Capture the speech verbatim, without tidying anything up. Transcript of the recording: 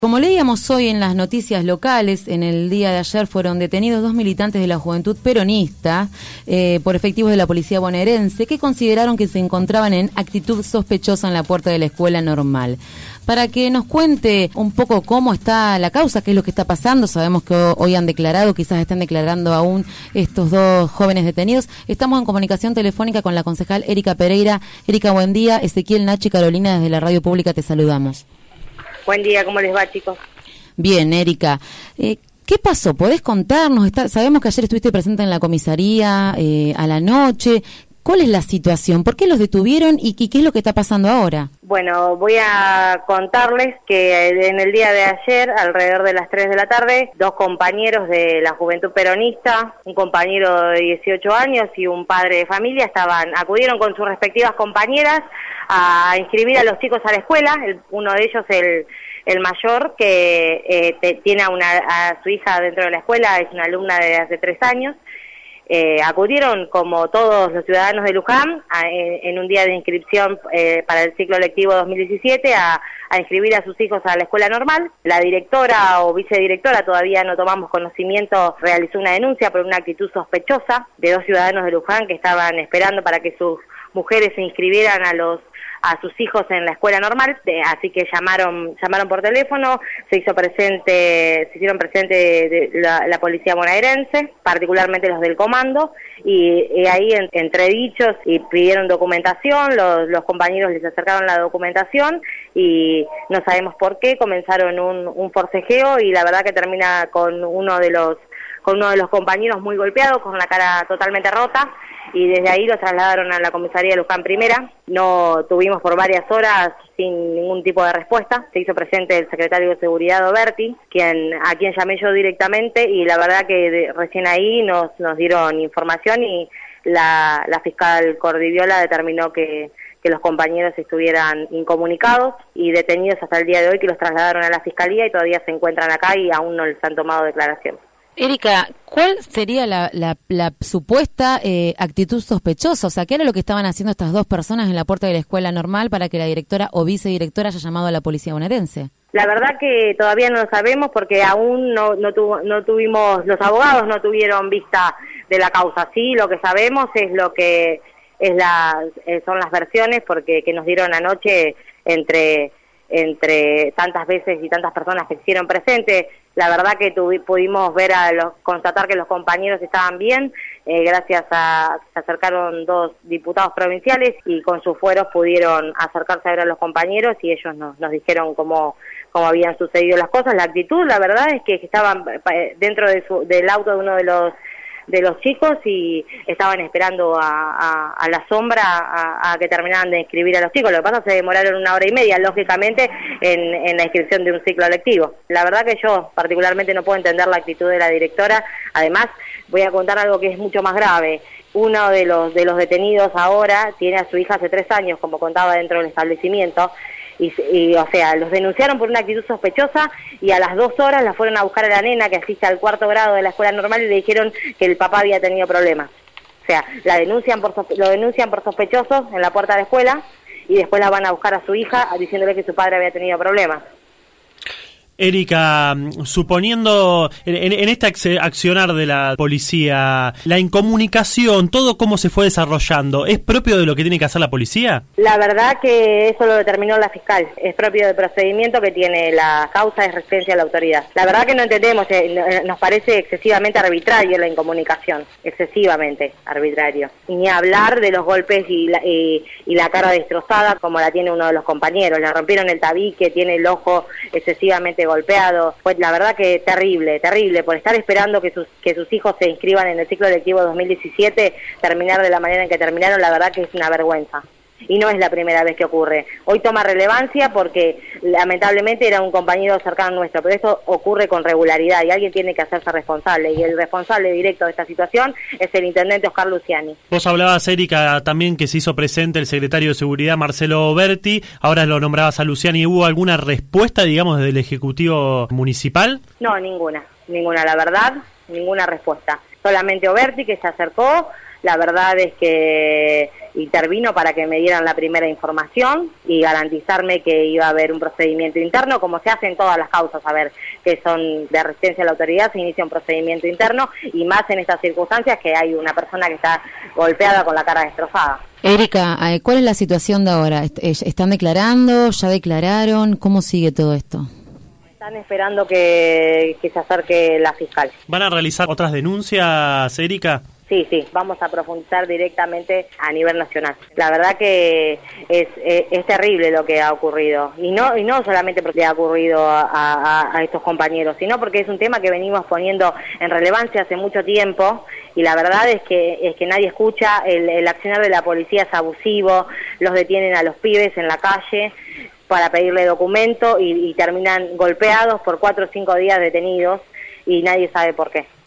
Como leíamos hoy en las noticias locales, en el día de ayer fueron detenidos dos militantes de la Juventud Peronista eh, por efectivos de la policía bonaerense que consideraron que se encontraban en actitud sospechosa en la puerta de la escuela normal. Para que nos cuente un poco cómo está la causa, qué es lo que está pasando, sabemos que hoy han declarado, quizás están declarando aún estos dos jóvenes detenidos. Estamos en comunicación telefónica con la concejal Erika Pereira. Erika, buen día. Ezequiel, Nacho y Carolina desde la Radio Pública te saludamos. Buen día, ¿cómo les va, chicos? Bien, Erika. Eh, ¿Qué pasó? ¿Podés contarnos? Está, sabemos que ayer estuviste presente en la comisaría eh, a la noche. ¿Cuál es la situación? ¿Por qué los detuvieron y, y qué es lo que está pasando ahora? Bueno, voy a contarles que en el día de ayer, alrededor de las tres de la tarde, dos compañeros de la Juventud Peronista, un compañero de dieciocho años y un padre de familia, estaban acudieron con sus respectivas compañeras a inscribir a los chicos a la escuela. El, uno de ellos, el, el mayor, que eh, te, tiene a, una, a su hija dentro de la escuela, es una alumna de hace tres años. Eh, acudieron, como todos los ciudadanos de Luján, a, en, en un día de inscripción eh, para el ciclo lectivo dos mil diecisiete a, a inscribir a sus hijos a la escuela normal. La directora o vicedirectora, todavía no tomamos conocimiento, realizó una denuncia por una actitud sospechosa de dos ciudadanos de Luján que estaban esperando para que sus mujeres se inscribieran a los a sus hijos en la escuela normal, eh, así que llamaron llamaron por teléfono, se hizo presente, se hicieron presente de, de la, la policía bonaerense, particularmente los del comando, y, y ahí en, entre dichos y pidieron documentación, los, los compañeros les acercaron la documentación y no sabemos por qué, comenzaron un, un forcejeo y la verdad que termina con uno de los con uno de los compañeros muy golpeado, con la cara totalmente rota, y desde ahí los trasladaron a la comisaría de Luján Primera. No tuvimos por varias horas sin ningún tipo de respuesta. Se hizo presente el secretario de Seguridad, Oberti, quien, a quien llamé yo directamente, y la verdad que de, recién ahí nos, nos dieron información y la, la fiscal Cordiviola determinó que, que los compañeros estuvieran incomunicados y detenidos hasta el día de hoy, que los trasladaron a la fiscalía y todavía se encuentran acá y aún no les han tomado declaración. Erika, ¿cuál sería la, la, la supuesta eh, actitud sospechosa? O sea, ¿qué era lo que estaban haciendo estas dos personas en la puerta de la escuela normal para que la directora o vicedirectora haya llamado a la policía bonaerense? La verdad que todavía no lo sabemos porque aún no, no, tuvo, no tuvimos, los abogados no tuvieron vista de la causa. Sí, lo que sabemos es lo que es la, eh, son las versiones porque que nos dieron anoche entre... entre tantas veces y tantas personas que se hicieron presentes. La verdad que tuvi, pudimos ver a los, constatar que los compañeros estaban bien, eh, gracias a, se acercaron dos diputados provinciales y con sus fueros pudieron acercarse a ver a los compañeros y ellos nos, nos dijeron cómo, cómo habían sucedido las cosas. La actitud, la verdad, es que estaban dentro de su, del auto de uno de los de los chicos y estaban esperando a, a, a la sombra a, a que terminaran de inscribir a los chicos. Lo que pasa es que se demoraron una hora y media, lógicamente, en, en la inscripción de un ciclo lectivo. La verdad que yo particularmente no puedo entender la actitud de la directora. Además, voy a contar algo que es mucho más grave. Uno de los, de los detenidos ahora tiene a su hija hace tres años, como contaba, dentro del establecimiento. Y, y, o sea, los denunciaron por una actitud sospechosa y a las dos horas la fueron a buscar a la nena que asiste al cuarto grado de la escuela normal y le dijeron que el papá había tenido problemas. O sea, la denuncian por lo denuncian por sospechosos en la puerta de la escuela y después la van a buscar a su hija diciéndole que su padre había tenido problemas. Erika, suponiendo en, en este accionar de la policía, la incomunicación, todo cómo se fue desarrollando, ¿es propio de lo que tiene que hacer la policía? La verdad que eso lo determinó la fiscal, es propio del procedimiento que tiene la causa de resistencia a la autoridad. La verdad que no entendemos, eh, nos parece excesivamente arbitrario la incomunicación, excesivamente arbitrario. Y ni hablar de los golpes y la, y, y la cara destrozada como la tiene uno de los compañeros, le rompieron el tabique, tiene el ojo excesivamente golpeado. Pues la verdad que terrible, terrible, por estar esperando que sus que sus hijos se inscriban en el ciclo lectivo dos mil diecisiete, terminar de la manera en que terminaron, la verdad que es una vergüenza. Y no es la primera vez que ocurre. Hoy toma relevancia porque lamentablemente era un compañero cercano nuestro, pero esto ocurre con regularidad y alguien tiene que hacerse responsable, y el responsable directo de esta situación es el intendente Oscar Luciani. Vos hablabas, Erika, también que se hizo presente el secretario de Seguridad, Marcelo Oberti, ahora lo nombrabas a Luciani. ¿Hubo alguna respuesta, digamos, del Ejecutivo Municipal? No, ninguna, ninguna, la verdad, ninguna respuesta. Solamente Oberti, que se acercó, La verdad es que intervino para que me dieran la primera información y garantizarme que iba a haber un procedimiento interno, como se hace en todas las causas, a ver, que son de resistencia a la autoridad, se inicia un procedimiento interno, y más en estas circunstancias que hay una persona que está golpeada con la cara destrozada. Erika, ¿cuál es la situación de ahora? ¿Están declarando? ¿Ya declararon? ¿Cómo sigue todo esto? Están esperando que, que se acerque la fiscal. ¿Van a realizar otras denuncias, Erika? Sí, sí, vamos a profundizar directamente a nivel nacional. La verdad que es, es, es terrible lo que ha ocurrido. Y no y no solamente porque ha ocurrido a, a, a estos compañeros, sino porque es un tema que venimos poniendo en relevancia hace mucho tiempo, y la verdad es que es que nadie escucha. El, el accionar de la policía es abusivo, los detienen a los pibes en la calle para pedirle documento y, y terminan golpeados por cuatro o cinco días detenidos, y nadie sabe por qué.